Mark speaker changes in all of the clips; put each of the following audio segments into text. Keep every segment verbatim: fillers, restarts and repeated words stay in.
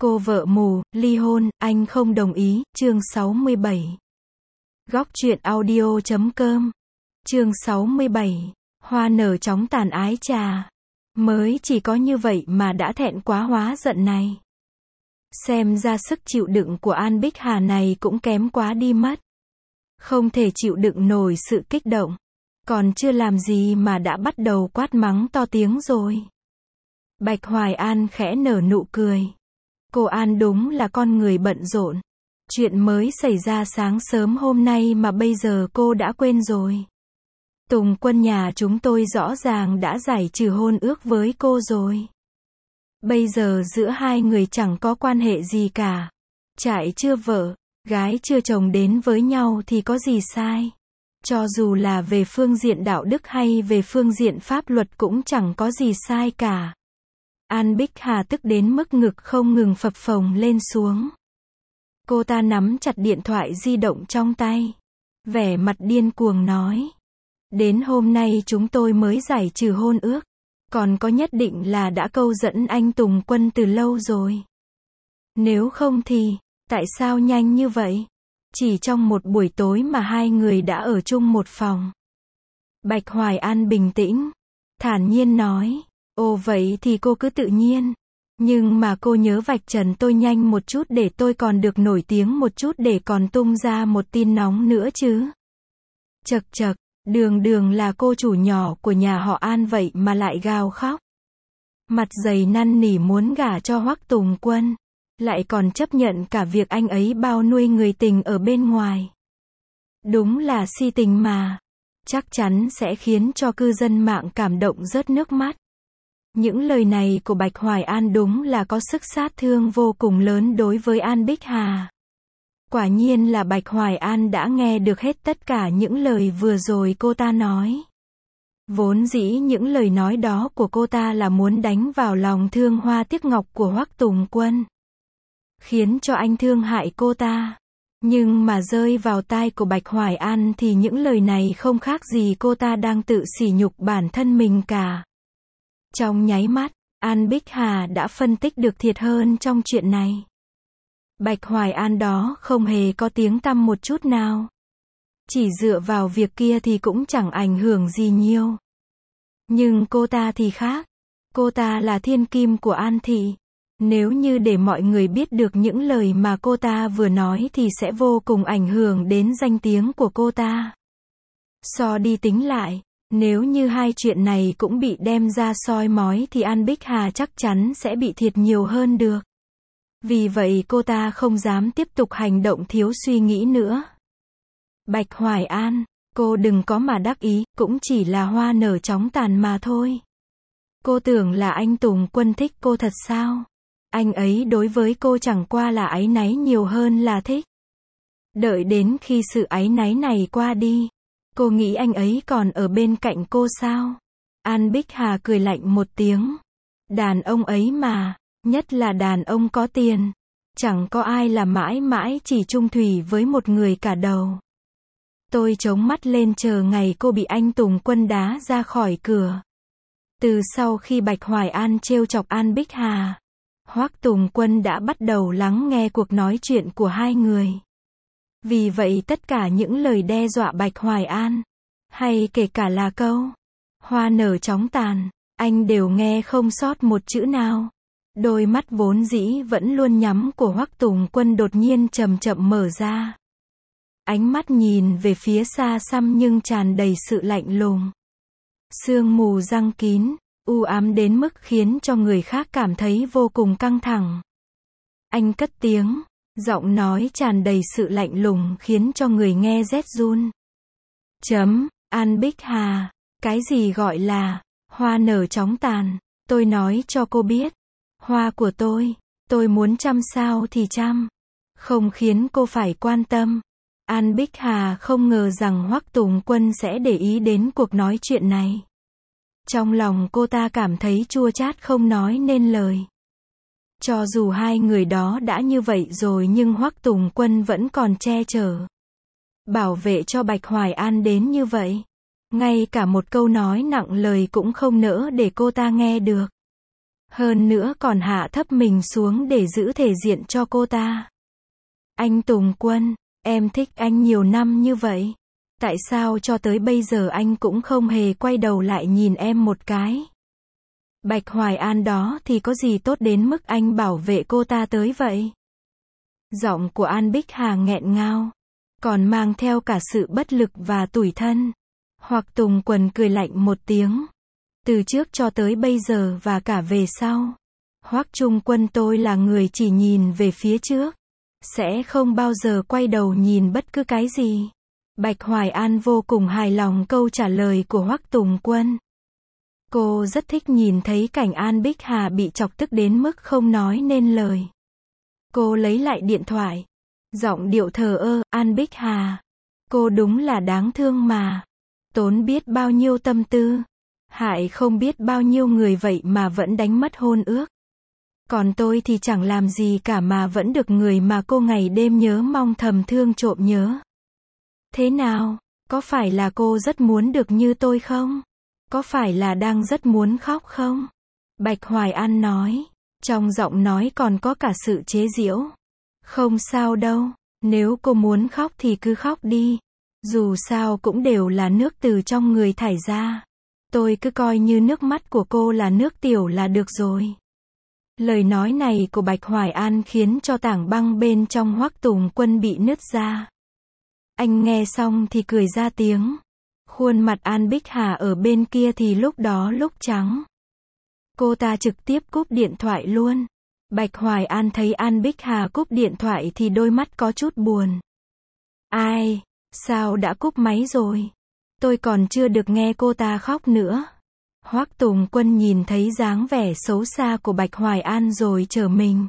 Speaker 1: Cô vợ mù, ly hôn, anh không đồng ý, chương sáu mươi bảy. Góc truyện audio chấm com. Chương sáu mươi bảy. Hoa nở chóng tàn ái trà. Mới chỉ có như vậy mà đã thẹn quá hóa giận này. Xem ra sức chịu đựng của An Bích Hà này cũng kém quá đi mất. Không thể chịu đựng nổi sự kích động. Còn chưa làm gì mà đã bắt đầu quát mắng to tiếng rồi. Bạch Hoài An khẽ nở nụ cười. Cô An đúng là con người bận rộn. Chuyện mới xảy ra sáng sớm hôm nay mà bây giờ cô đã quên rồi. Tùng Quân nhà chúng tôi rõ ràng đã giải trừ hôn ước với cô rồi. Bây giờ giữa hai người chẳng có quan hệ gì cả. Trai chưa vợ, gái chưa chồng đến với nhau thì có gì sai. Cho dù là về phương diện đạo đức hay về phương diện pháp luật cũng chẳng có gì sai cả. An Bích Hà tức đến mức ngực không ngừng phập phồng lên xuống. Cô ta nắm chặt điện thoại di động trong tay. Vẻ mặt điên cuồng nói. Đến hôm nay chúng tôi mới giải trừ hôn ước. Còn có nhất định là đã câu dẫn anh Tùng Quân từ lâu rồi. Nếu không thì, tại sao nhanh như vậy? Chỉ trong một buổi tối mà hai người đã ở chung một phòng. Bạch Hoài An bình tĩnh, thản nhiên nói. Ồ vậy thì cô cứ tự nhiên. Nhưng mà cô nhớ vạch trần tôi nhanh một chút để tôi còn được nổi tiếng một chút để còn tung ra một tin nóng nữa chứ. Chật chật, đường đường là cô chủ nhỏ của nhà họ An vậy mà lại gào khóc. Mặt dày năn nỉ muốn gả cho Hoắc Tùng Quân. Lại còn chấp nhận cả việc anh ấy bao nuôi người tình ở bên ngoài. Đúng là si tình mà. Chắc chắn sẽ khiến cho cư dân mạng cảm động rớt nước mắt. Những lời này của Bạch Hoài An đúng là có sức sát thương vô cùng lớn đối với An Bích Hà. Quả nhiên là Bạch Hoài An đã nghe được hết tất cả những lời vừa rồi cô ta nói. Vốn dĩ những lời nói đó của cô ta là muốn đánh vào lòng thương hoa tiếc ngọc của Hoắc Tùng Quân. Khiến cho anh thương hại cô ta. Nhưng mà rơi vào tai của Bạch Hoài An thì những lời này không khác gì cô ta đang tự sỉ nhục bản thân mình cả. Trong nháy mắt, An Bích Hà đã phân tích được thiệt hơn trong chuyện này. Bạch Hoài An đó không hề có tiếng tăm một chút nào. Chỉ dựa vào việc kia thì cũng chẳng ảnh hưởng gì nhiều. Nhưng cô ta thì khác. Cô ta là thiên kim của An thị. Nếu như để mọi người biết được những lời mà cô ta vừa nói thì sẽ vô cùng ảnh hưởng đến danh tiếng của cô ta. So đi tính lại, nếu như hai chuyện này cũng bị đem ra soi mói thì An Bích Hà chắc chắn sẽ bị thiệt nhiều hơn được. Vì vậy cô ta không dám tiếp tục hành động thiếu suy nghĩ nữa. Bạch Hoài An, cô đừng có mà đắc ý, cũng chỉ là hoa nở chóng tàn mà thôi. Cô tưởng là anh Tùng Quân thích cô thật sao? Anh ấy đối với cô chẳng qua là áy náy nhiều hơn là thích. Đợi đến khi sự áy náy này qua đi, cô nghĩ anh ấy còn ở bên cạnh cô sao? An Bích Hà cười lạnh một tiếng. Đàn ông ấy mà, nhất là đàn ông có tiền, chẳng có ai là mãi mãi chỉ chung thủy với một người cả đầu. Tôi chống mắt lên chờ ngày cô bị anh Tùng Quân đá ra khỏi cửa. Từ sau khi Bạch Hoài An trêu chọc An Bích Hà, Hoắc Tùng Quân đã bắt đầu lắng nghe cuộc nói chuyện của hai người. Vì vậy tất cả những lời đe dọa Bạch Hoài An, hay kể cả là câu hoa nở chóng tàn, anh đều nghe không sót một chữ nào. Đôi mắt vốn dĩ vẫn luôn nhắm của Hoắc Tùng Quân đột nhiên chậm chậm mở ra. Ánh mắt nhìn về phía xa xăm nhưng tràn đầy sự lạnh lùng. Sương mù giăng kín, u ám đến mức khiến cho người khác cảm thấy vô cùng căng thẳng. Anh cất tiếng, giọng nói tràn đầy sự lạnh lùng khiến cho người nghe rét run. Chấm, An Bích Hà, cái gì gọi là hoa nở chóng tàn, tôi nói cho cô biết. Hoa của tôi, tôi muốn chăm sao thì chăm, không khiến cô phải quan tâm. An Bích Hà không ngờ rằng Hoắc Tùng Quân sẽ để ý đến cuộc nói chuyện này. Trong lòng cô ta cảm thấy chua chát không nói nên lời. Cho dù hai người đó đã như vậy rồi nhưng Hoắc Tùng Quân vẫn còn che chở, bảo vệ cho Bạch Hoài An đến như vậy. Ngay cả một câu nói nặng lời cũng không nỡ để cô ta nghe được. Hơn nữa còn hạ thấp mình xuống để giữ thể diện cho cô ta. Anh Tùng Quân, em thích anh nhiều năm như vậy. Tại sao cho tới bây giờ anh cũng không hề quay đầu lại nhìn em một cái? Bạch Hoài An đó thì có gì tốt đến mức anh bảo vệ cô ta tới vậy? Giọng của An Bích Hà nghẹn ngào, còn mang theo cả sự bất lực và tủi thân. Hoắc Tùng Quân cười lạnh một tiếng. Từ trước cho tới bây giờ và cả về sau, Hoắc Trung Quân tôi là người chỉ nhìn về phía trước, sẽ không bao giờ quay đầu nhìn bất cứ cái gì. Bạch Hoài An vô cùng hài lòng câu trả lời của Hoắc Tùng Quân. Cô rất thích nhìn thấy cảnh An Bích Hà bị chọc tức đến mức không nói nên lời. Cô lấy lại điện thoại, giọng điệu thờ ơ, An Bích Hà, cô đúng là đáng thương mà. Tốn biết bao nhiêu tâm tư, hại không biết bao nhiêu người vậy mà vẫn đánh mất hôn ước. Còn tôi thì chẳng làm gì cả mà vẫn được người mà cô ngày đêm nhớ mong thầm thương trộm nhớ. Thế nào, có phải là cô rất muốn được như tôi không? Có phải là đang rất muốn khóc không? Bạch Hoài An nói, trong giọng nói còn có cả sự chế giễu. Không sao đâu, nếu cô muốn khóc thì cứ khóc đi. Dù sao cũng đều là nước từ trong người thải ra. Tôi cứ coi như nước mắt của cô là nước tiểu là được rồi. Lời nói này của Bạch Hoài An khiến cho tảng băng bên trong Hoắc Tùng Quân bị nứt ra. Anh nghe xong thì cười ra tiếng. Khuôn mặt An Bích Hà ở bên kia thì lúc đó lúc trắng. Cô ta trực tiếp cúp điện thoại luôn. Bạch Hoài An thấy An Bích Hà cúp điện thoại thì đôi mắt có chút buồn. Ai, sao đã cúp máy rồi? Tôi còn chưa được nghe cô ta khóc nữa. Hoắc Tùng Quân nhìn thấy dáng vẻ xấu xa của Bạch Hoài An rồi trở mình.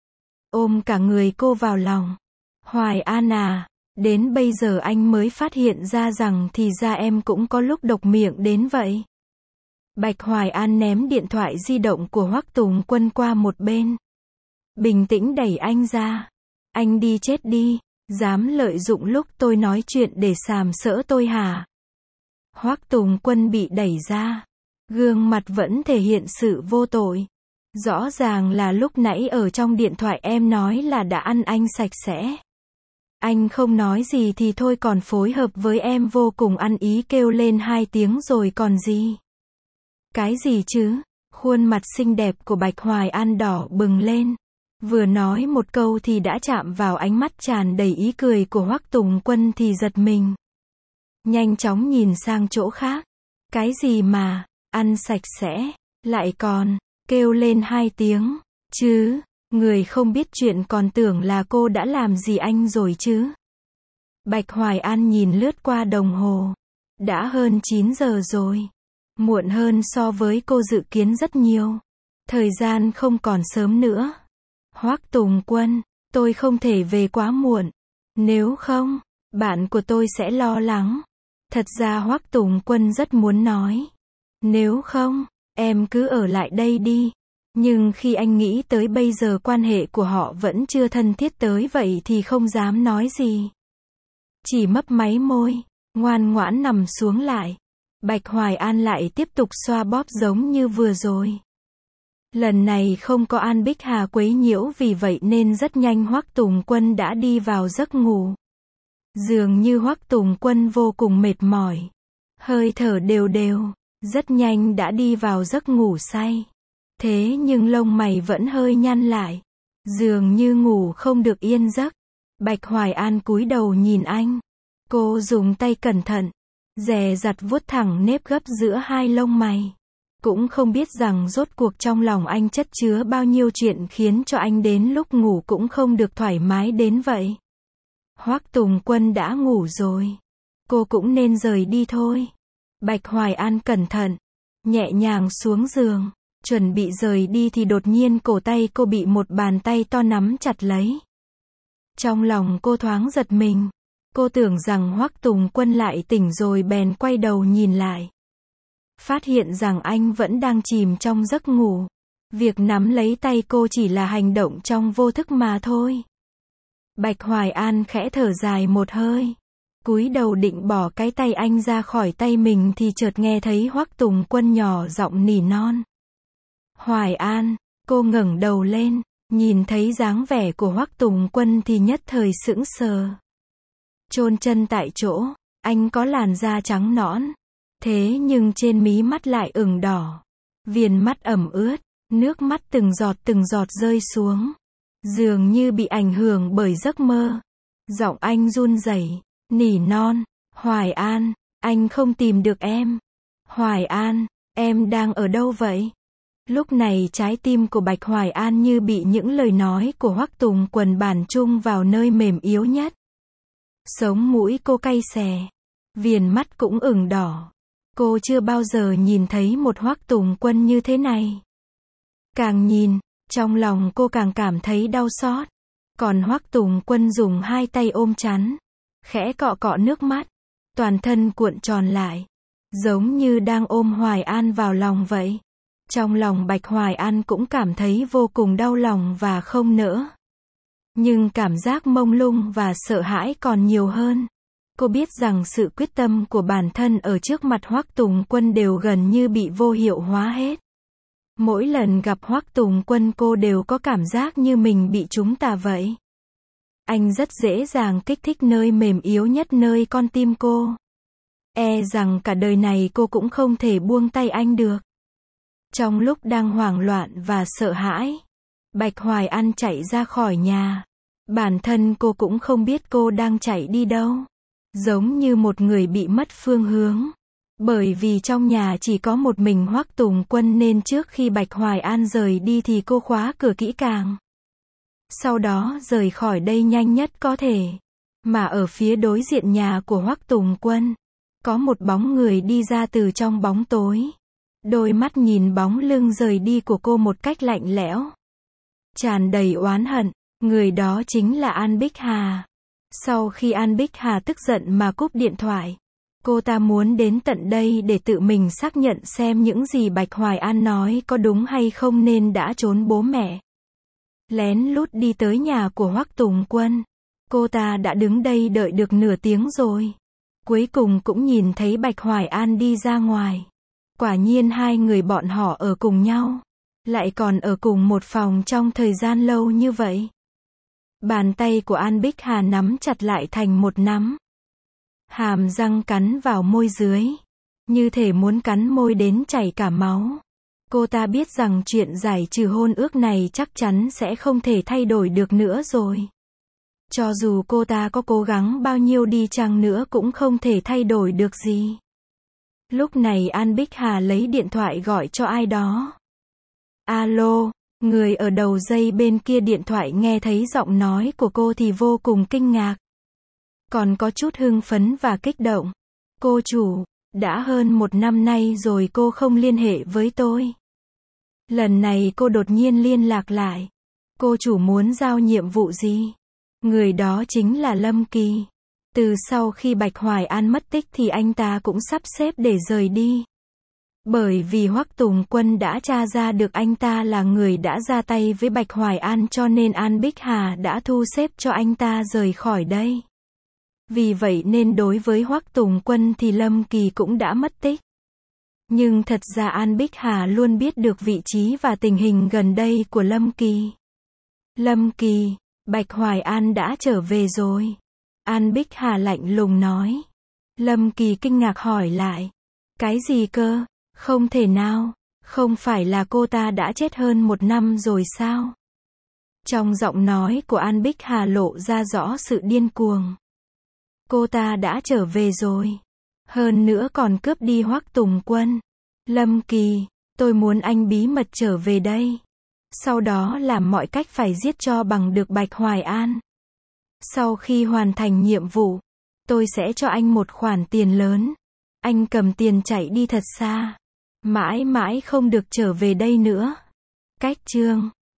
Speaker 1: Ôm cả người cô vào lòng. Hoài An à, đến bây giờ anh mới phát hiện ra rằng thì ra em cũng có lúc độc miệng đến vậy. Bạch Hoài An ném điện thoại di động của Hoắc Tùng Quân qua một bên. Bình tĩnh đẩy anh ra. Anh đi chết đi, dám lợi dụng lúc tôi nói chuyện để sàm sỡ tôi hả? Hoắc Tùng Quân bị đẩy ra. Gương mặt vẫn thể hiện sự vô tội. Rõ ràng là lúc nãy ở trong điện thoại em nói là đã ăn anh sạch sẽ. Anh không nói gì thì thôi còn phối hợp với em vô cùng ăn ý kêu lên hai tiếng rồi còn gì. Cái gì chứ? Khuôn mặt xinh đẹp của Bạch Hoài An đỏ bừng lên. Vừa nói một câu thì đã chạm vào ánh mắt tràn đầy ý cười của Hoắc Tùng Quân thì giật mình. Nhanh chóng nhìn sang chỗ khác. Cái gì mà, ăn sạch sẽ, lại còn, kêu lên hai tiếng, chứ, người không biết chuyện còn tưởng là cô đã làm gì anh rồi chứ. Bạch Hoài An nhìn lướt qua đồng hồ. Đã hơn chín giờ rồi. Muộn hơn so với cô dự kiến rất nhiều. Thời gian không còn sớm nữa. Hoắc Tùng Quân, tôi không thể về quá muộn. Nếu không, bạn của tôi sẽ lo lắng. Thật ra Hoắc Tùng Quân rất muốn nói. Nếu không, em cứ ở lại đây đi. Nhưng khi anh nghĩ tới bây giờ quan hệ của họ vẫn chưa thân thiết tới vậy thì không dám nói gì. Chỉ mấp máy môi, ngoan ngoãn nằm xuống lại. Bạch Hoài An lại tiếp tục xoa bóp giống như vừa rồi. Lần này không có An Bích Hà quấy nhiễu vì vậy nên rất nhanh Hoắc Tùng Quân đã đi vào giấc ngủ. Dường như Hoắc Tùng Quân vô cùng mệt mỏi. Hơi thở đều đều, rất nhanh đã đi vào giấc ngủ say. Thế nhưng lông mày vẫn hơi nhăn lại. Dường như ngủ không được yên giấc. Bạch Hoài An cúi đầu nhìn anh. Cô dùng tay cẩn thận, dè dặt vuốt thẳng nếp gấp giữa hai lông mày. Cũng không biết rằng rốt cuộc trong lòng anh chất chứa bao nhiêu chuyện khiến cho anh đến lúc ngủ cũng không được thoải mái đến vậy. Hoắc Tùng Quân đã ngủ rồi. Cô cũng nên rời đi thôi. Bạch Hoài An cẩn thận, nhẹ nhàng xuống giường, chuẩn bị rời đi thì đột nhiên cổ tay cô bị một bàn tay to nắm chặt lấy. Trong lòng cô thoáng giật mình. Cô tưởng rằng Hoắc Tùng Quân lại tỉnh rồi bèn quay đầu nhìn lại. Phát hiện rằng anh vẫn đang chìm trong giấc ngủ. Việc nắm lấy tay cô chỉ là hành động trong vô thức mà thôi. Bạch Hoài An khẽ thở dài một hơi. Cúi đầu định bỏ cái tay anh ra khỏi tay mình thì chợt nghe thấy Hoắc Tùng Quân nhỏ giọng nỉ non. Hoài An, cô ngẩng đầu lên, nhìn thấy dáng vẻ của Hoắc Tùng Quân thì nhất thời sững sờ. Chôn chân tại chỗ, anh có làn da trắng nõn, thế nhưng trên mí mắt lại ửng đỏ. Viền mắt ẩm ướt, nước mắt từng giọt từng giọt rơi xuống. Dường như bị ảnh hưởng bởi giấc mơ. Giọng anh run rẩy, nỉ non, Hoài An, anh không tìm được em. Hoài An, em đang ở đâu vậy? Lúc này trái tim của Bạch Hoài An như bị những lời nói của Hoắc Tùng Quân bản chung vào nơi mềm yếu nhất. Sống mũi cô cay xè, viền mắt cũng ửng đỏ. Cô chưa bao giờ nhìn thấy một Hoắc Tùng Quân như thế này. Càng nhìn, trong lòng cô càng cảm thấy đau xót. Còn Hoắc Tùng Quân dùng hai tay ôm chắn, khẽ cọ cọ nước mắt, toàn thân cuộn tròn lại, giống như đang ôm Hoài An vào lòng vậy. Trong lòng Bạch Hoài An cũng cảm thấy vô cùng đau lòng và không nỡ. Nhưng cảm giác mông lung và sợ hãi còn nhiều hơn. Cô biết rằng sự quyết tâm của bản thân ở trước mặt Hoắc Tùng Quân đều gần như bị vô hiệu hóa hết. Mỗi lần gặp Hoắc Tùng Quân cô đều có cảm giác như mình bị trúng tà vậy. Anh rất dễ dàng kích thích nơi mềm yếu nhất nơi con tim cô. E rằng cả đời này cô cũng không thể buông tay anh được. Trong lúc đang hoảng loạn và sợ hãi, Bạch Hoài An chạy ra khỏi nhà. Bản thân cô cũng không biết cô đang chạy đi đâu. Giống như một người bị mất phương hướng. Bởi vì trong nhà chỉ có một mình Hoắc Tùng Quân nên trước khi Bạch Hoài An rời đi thì cô khóa cửa kỹ càng. Sau đó rời khỏi đây nhanh nhất có thể. Mà ở phía đối diện nhà của Hoắc Tùng Quân, có một bóng người đi ra từ trong bóng tối. Đôi mắt nhìn bóng lưng rời đi của cô một cách lạnh lẽo, tràn đầy oán hận. Người đó chính là An Bích Hà. Sau khi An Bích Hà tức giận mà cúp điện thoại, cô ta muốn đến tận đây để tự mình xác nhận xem những gì Bạch Hoài An nói có đúng hay không nên đã trốn bố mẹ. Lén lút đi tới nhà của Hoắc Tùng Quân. Cô ta đã đứng đây đợi được nửa tiếng rồi. Cuối cùng cũng nhìn thấy Bạch Hoài An đi ra ngoài. Quả nhiên hai người bọn họ ở cùng nhau. Lại còn ở cùng một phòng trong thời gian lâu như vậy. Bàn tay của An Bích Hà nắm chặt lại thành một nắm. Hàm răng cắn vào môi dưới. Như thể muốn cắn môi đến chảy cả máu. Cô ta biết rằng chuyện giải trừ hôn ước này chắc chắn sẽ không thể thay đổi được nữa rồi. Cho dù cô ta có cố gắng bao nhiêu đi chăng nữa cũng không thể thay đổi được gì. Lúc này An Bích Hà lấy điện thoại gọi cho ai đó. Alo, người ở đầu dây bên kia điện thoại nghe thấy giọng nói của cô thì vô cùng kinh ngạc. Còn có chút hưng phấn và kích động. Cô chủ, đã hơn một năm nay rồi cô không liên hệ với tôi. Lần này cô đột nhiên liên lạc lại. Cô chủ muốn giao nhiệm vụ gì? Người đó chính là Lâm Kỳ. Từ sau khi Bạch Hoài An mất tích thì anh ta cũng sắp xếp để rời đi. Bởi vì Hoắc Tùng Quân đã tra ra được anh ta là người đã ra tay với Bạch Hoài An cho nên An Bích Hà đã thu xếp cho anh ta rời khỏi đây. Vì vậy nên đối với Hoắc Tùng Quân thì Lâm Kỳ cũng đã mất tích. Nhưng thật ra An Bích Hà luôn biết được vị trí và tình hình gần đây của Lâm Kỳ. Lâm Kỳ, Bạch Hoài An đã trở về rồi. An Bích Hà lạnh lùng nói. Lâm Kỳ kinh ngạc hỏi lại. Cái gì cơ? Không thể nào, không phải là cô ta đã chết hơn một năm rồi sao? Trong giọng nói của An Bích Hà lộ ra rõ sự điên cuồng. Cô ta đã trở về rồi. Hơn nữa còn cướp đi Hoắc Tùng Quân. Lâm Kỳ, tôi muốn anh bí mật trở về đây. Sau đó làm mọi cách phải giết cho bằng được Bạch Hoài An. Sau khi hoàn thành nhiệm vụ, tôi sẽ cho anh một khoản tiền lớn. Anh cầm tiền chạy đi thật xa. Mãi mãi không được trở về đây nữa. Cách chương